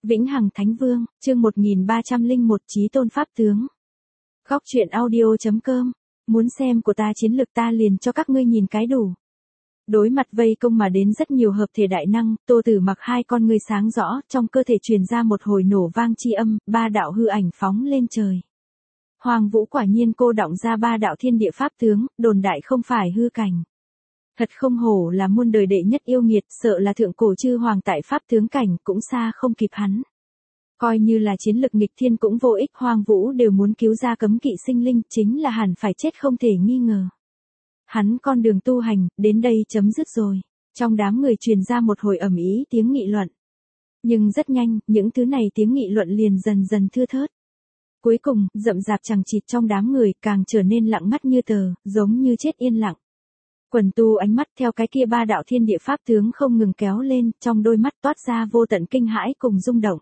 Vĩnh Hằng Thánh Vương, chương 1301 Chí Tôn Pháp Tướng. Góc truyện audio.com. Muốn xem của ta chiến lực ta liền cho các ngươi nhìn cái đủ. Đối mặt vây công mà đến rất nhiều hợp thể đại năng, Tô Tử Mặc hai con ngươi sáng rõ, trong cơ thể truyền ra một hồi nổ vang chi âm, ba đạo hư ảnh phóng lên trời. Hoàng Vũ quả nhiên cô đọng ra ba đạo thiên địa pháp tướng, đồn đại không phải hư cảnh. Thật không hổ là muôn đời đệ nhất yêu nghiệt, sợ là thượng cổ chư hoàng tại pháp tướng cảnh cũng xa không kịp hắn. Coi như là chiến lực nghịch thiên cũng vô ích, Hoàng Vũ đều muốn cứu ra cấm kỵ sinh linh, chính là hẳn phải chết không thể nghi ngờ. Hắn con đường tu hành, đến đây chấm dứt rồi. Trong đám người truyền ra một hồi ầm ĩ tiếng nghị luận. Nhưng rất nhanh, những thứ này tiếng nghị luận liền dần dần thưa thớt. Cuối cùng, rậm rạp chằng chịt trong đám người càng trở nên lặng ngắt như tờ, giống như chết yên lặng. Quần tu ánh mắt theo cái kia ba đạo thiên địa pháp tướng không ngừng kéo lên, trong đôi mắt toát ra vô tận kinh hãi cùng rung động.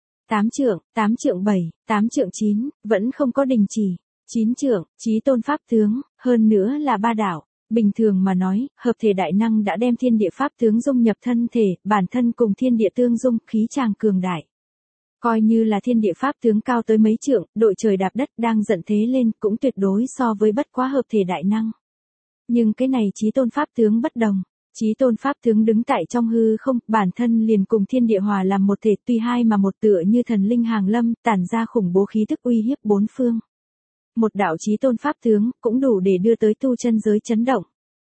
8 trượng 7, 8 trượng 9, vẫn không có đình chỉ. 9 trượng, Chí Tôn Pháp Tướng, hơn nữa là ba đạo. Bình thường mà nói, hợp thể đại năng đã đem thiên địa pháp tướng dung nhập thân thể, bản thân cùng thiên địa tương dung, khí tràng cường đại. Coi như là thiên địa pháp tướng cao tới mấy trượng, đội trời đạp đất đang giận thế lên cũng tuyệt đối so với bất quá hợp thể đại năng. Nhưng cái này Chí Tôn Pháp Tướng bất đồng. Chí Tôn Pháp Tướng đứng tại trong hư không, bản thân liền cùng thiên địa hòa làm một thể, tuy hai mà một tựa như thần linh hàng lâm, tản ra khủng bố khí tức uy hiếp bốn phương. Một đạo Chí Tôn Pháp Tướng cũng đủ để đưa tới tu chân giới chấn động.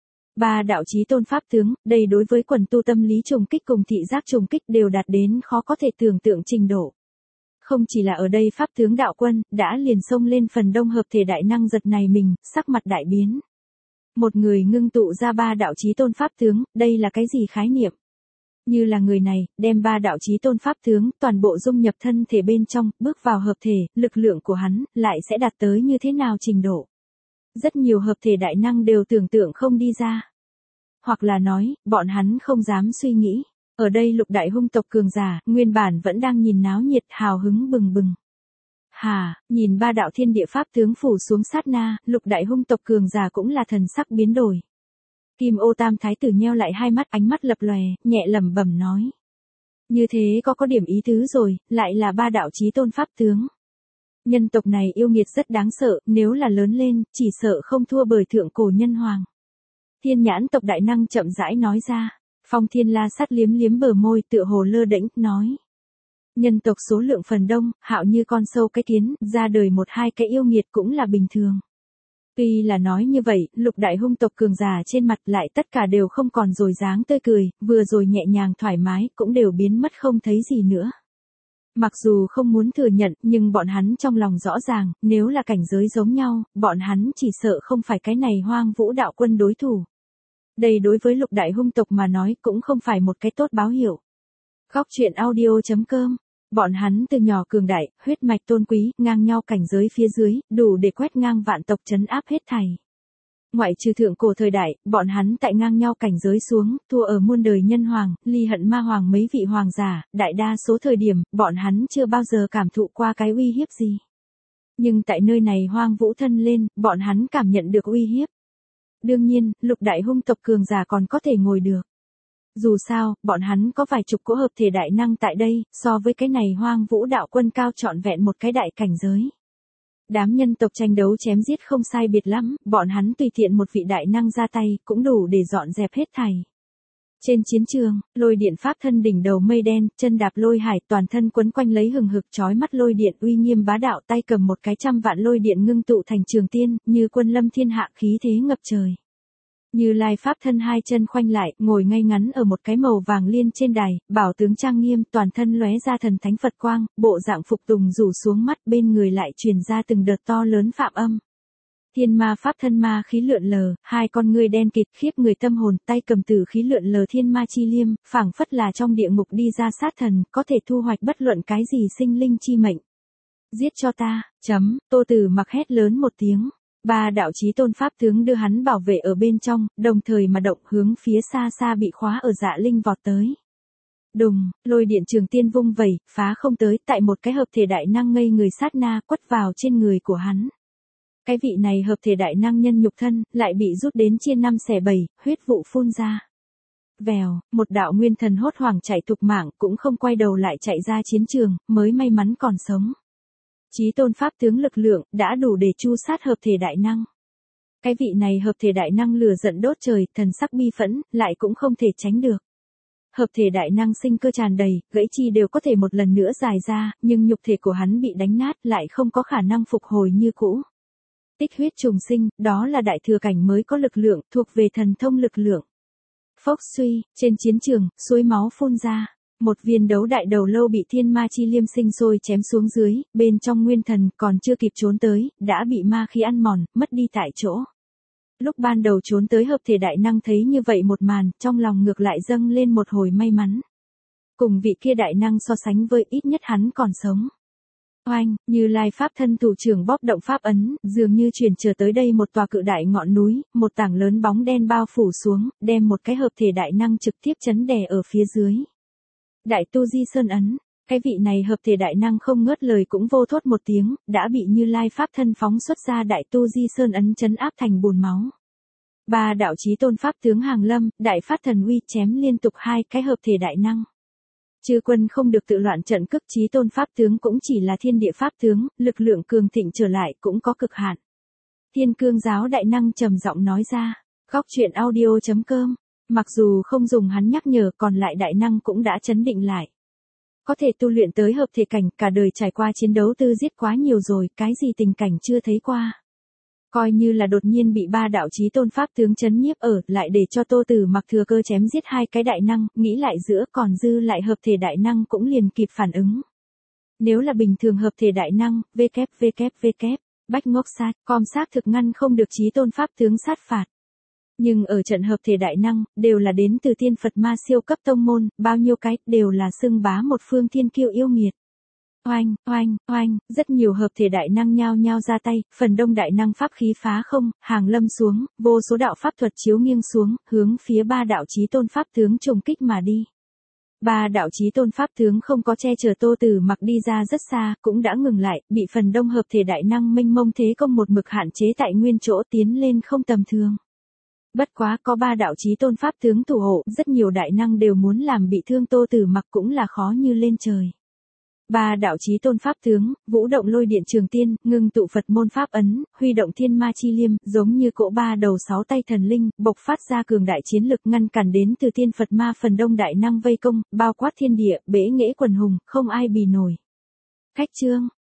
Ba đạo Chí Tôn Pháp Tướng, đây đối với quần tu tâm lý trùng kích cùng thị giác trùng kích đều đạt đến khó có thể tưởng tượng trình độ. Không chỉ là ở đây Pháp Tướng đạo quân, đã liền xông lên phần đông hợp thể đại năng giật này mình, sắc mặt đại biến. Một người ngưng tụ ra ba đạo Chí Tôn Pháp Tướng, đây là cái gì khái niệm? Như là người này, đem ba đạo Chí Tôn Pháp Tướng, toàn bộ dung nhập thân thể bên trong, bước vào hợp thể, lực lượng của hắn, lại sẽ đạt tới như thế nào trình độ? Rất nhiều hợp thể đại năng đều tưởng tượng không đi ra. Hoặc là nói, bọn hắn không dám suy nghĩ. Ở đây lục đại hung tộc cường giả, nguyên bản vẫn đang nhìn náo nhiệt hào hứng bừng bừng. Nhìn ba đạo thiên địa pháp tướng phủ xuống sát na, lục đại hung tộc cường giả cũng là thần sắc biến đổi. Kim Ô Tam Thái tử nheo lại hai mắt, ánh mắt lập lòe, nhẹ lẩm bẩm nói. Như thế có điểm ý tứ rồi, lại là ba đạo Chí Tôn Pháp Tướng. Nhân tộc này yêu nghiệt rất đáng sợ, nếu là lớn lên, chỉ sợ không thua bởi thượng cổ nhân hoàng. Thiên Nhãn tộc đại năng chậm rãi nói ra. Phong Thiên La Sát liếm liếm bờ môi tựa hồ lơ đễnh, nói. Nhân tộc số lượng phần đông, hạo như con sâu cái kiến, ra đời một hai cái yêu nghiệt cũng là bình thường. Tuy là nói như vậy, lục đại hung tộc cường giả trên mặt lại tất cả đều không còn rồi dáng tươi cười, vừa rồi nhẹ nhàng thoải mái cũng đều biến mất không thấy gì nữa. Mặc dù không muốn thừa nhận, nhưng bọn hắn trong lòng rõ ràng, nếu là cảnh giới giống nhau, bọn hắn chỉ sợ không phải cái này Hoang Vũ đạo quân đối thủ. Đây đối với lục đại hung tộc mà nói cũng không phải một cái tốt báo hiệu. Góc truyện audio.com. Bọn hắn từ nhỏ cường đại, huyết mạch tôn quý, ngang nhau cảnh giới phía dưới, đủ để quét ngang vạn tộc trấn áp hết thảy. Ngoại trừ thượng cổ thời đại, bọn hắn tại ngang nhau cảnh giới xuống, thua ở muôn đời nhân hoàng, ly hận ma hoàng mấy vị hoàng giả, đại đa số thời điểm, bọn hắn chưa bao giờ cảm thụ qua cái uy hiếp gì. Nhưng tại nơi này Hoang Vũ thân lên, bọn hắn cảm nhận được uy hiếp. Đương nhiên, lục đại hung tộc cường giả còn có thể ngồi được. Dù sao, bọn hắn có vài chục cỗ hợp thể đại năng tại đây, so với cái này Hoang Vũ đạo quân cao trọn vẹn một cái đại cảnh giới. Đám nhân tộc tranh đấu chém giết không sai biệt lắm, bọn hắn tùy tiện một vị đại năng ra tay, cũng đủ để dọn dẹp hết thảy. Trên chiến trường, lôi điện pháp thân đỉnh đầu mây đen, chân đạp lôi hải, toàn thân quấn quanh lấy hừng hực chói mắt lôi điện uy nghiêm bá đạo, tay cầm một cái 100 vạn lôi điện ngưng tụ thành trường tiên, như quân lâm thiên hạ khí thế ngập trời. Như Lai pháp thân hai chân khoanh lại, ngồi ngay ngắn ở một cái màu vàng liên trên đài, bảo tướng trang nghiêm, toàn thân lóe ra thần thánh Phật quang, bộ dạng phục tùng rủ xuống mắt, bên người lại truyền ra từng đợt to lớn phạm âm. Thiên ma pháp thân ma khí lượn lờ, hai con ngươi đen kịt khiếp người tâm hồn, tay cầm tử khí lượn lờ thiên ma chi liêm, phảng phất là trong địa ngục đi ra sát thần, có thể thu hoạch bất luận cái gì sinh linh chi mệnh. Giết cho ta, Tô Tử Mặc hét lớn một tiếng. Ba đạo Chí Tôn Pháp Tướng đưa hắn bảo vệ ở bên trong, đồng thời mà động hướng phía xa xa bị khóa ở Dạ Linh vọt tới. Đùng, lôi điện trường tiên vung vẩy, phá không tới, tại một cái hợp thể đại năng ngây người sát na quất vào trên người của hắn. Cái vị này hợp thể đại năng nhân nhục thân, lại bị rút đến chia 5 xẻ 7, huyết vụ phun ra. Vèo, một đạo nguyên thần hốt hoảng chạy thục mạng, cũng không quay đầu lại chạy ra chiến trường, mới may mắn còn sống. Chí tôn pháp tướng lực lượng, đã đủ để tru sát hợp thể đại năng. Cái vị này hợp thể đại năng lửa giận đốt trời, thần sắc bi phẫn, lại cũng không thể tránh được. Hợp thể đại năng sinh cơ tràn đầy, gãy chi đều có thể một lần nữa dài ra, nhưng nhục thể của hắn bị đánh nát lại không có khả năng phục hồi như cũ. Tích huyết trùng sinh, đó là đại thừa cảnh mới có lực lượng, thuộc về thần thông lực lượng. Phốc suy, trên chiến trường, suối máu phun ra. Một viên đấu đại đầu lâu bị thiên ma chi liêm sinh sôi chém xuống dưới, bên trong nguyên thần còn chưa kịp trốn tới, đã bị ma khí ăn mòn, mất đi tại chỗ. Lúc ban đầu trốn tới hợp thể đại năng thấy như vậy một màn, trong lòng ngược lại dâng lên một hồi may mắn. Cùng vị kia đại năng so sánh với ít nhất hắn còn sống. Oanh, Như Lai pháp thân thủ trưởng bóp động pháp ấn, dường như chuyển trở tới đây một tòa cự đại ngọn núi, một tảng lớn bóng đen bao phủ xuống, đem một cái hợp thể đại năng trực tiếp chấn đè ở phía dưới. Đại tu di sơn ấn, cái vị này hợp thể đại năng không ngớt lời cũng vô thốt một tiếng, đã bị Như Lai pháp thân phóng xuất ra đại tu di sơn ấn chấn áp thành bùn máu. Ba đạo chí tôn pháp tướng hàng lâm, đại phát thần uy chém liên tục hai cái hợp thể đại năng. Chư quân không được tự loạn trận cước, chí tôn pháp tướng cũng chỉ là thiên địa pháp tướng, lực lượng cường thịnh trở lại cũng có cực hạn. Thiên cương giáo đại năng trầm giọng nói ra, góc truyện audio.com, mặc dù không dùng hắn nhắc nhở, còn lại đại năng cũng đã chấn định lại. Có thể tu luyện tới hợp thể cảnh, cả đời trải qua chiến đấu tư giết quá nhiều rồi, cái gì tình cảnh chưa thấy qua. Coi như là đột nhiên bị ba đạo chí tôn pháp tướng chấn nhiếp ở, lại để cho Tô Tử Mặc thừa cơ chém giết hai cái đại năng, nghĩ lại giữa còn dư lại hợp thể đại năng cũng liền kịp phản ứng. Nếu là bình thường hợp thể đại năng, bách ngốc sát, com xác thực ngăn không được chí tôn pháp tướng sát phạt. Nhưng ở trận hợp thể đại năng, đều là đến từ tiên Phật ma siêu cấp tông môn, bao nhiêu cái, đều là xưng bá một phương thiên kiêu yêu nghiệt. Oanh, oanh, oanh, rất nhiều hợp thể đại năng nhao nhao ra tay, phần đông đại năng pháp khí phá không, hàng lâm xuống, vô số đạo pháp thuật chiếu nghiêng xuống, hướng phía ba đạo chí tôn pháp tướng trùng kích mà đi. Ba đạo chí tôn pháp tướng không có che chở Tô Tử Mặc đi ra rất xa, cũng đã ngừng lại, bị phần đông hợp thể đại năng mênh mông thế công một mực hạn chế tại nguyên chỗ, tiến lên không tầm thường. Bất quá có ba đạo chí tôn pháp tướng thủ hộ, rất nhiều đại năng đều muốn làm bị thương Tô Tử Mặc cũng là khó như lên trời. Ba đạo chí tôn pháp tướng, vũ động lôi điện trường tiên, ngưng tụ Phật môn pháp ấn, huy động thiên ma chi liêm, giống như cỗ ba đầu sáu tay thần linh, bộc phát ra cường đại chiến lực ngăn cản đến từ tiên Phật ma phần đông đại năng vây công, bao quát thiên địa, bể nghễ quần hùng, không ai bì nổi. Khách chương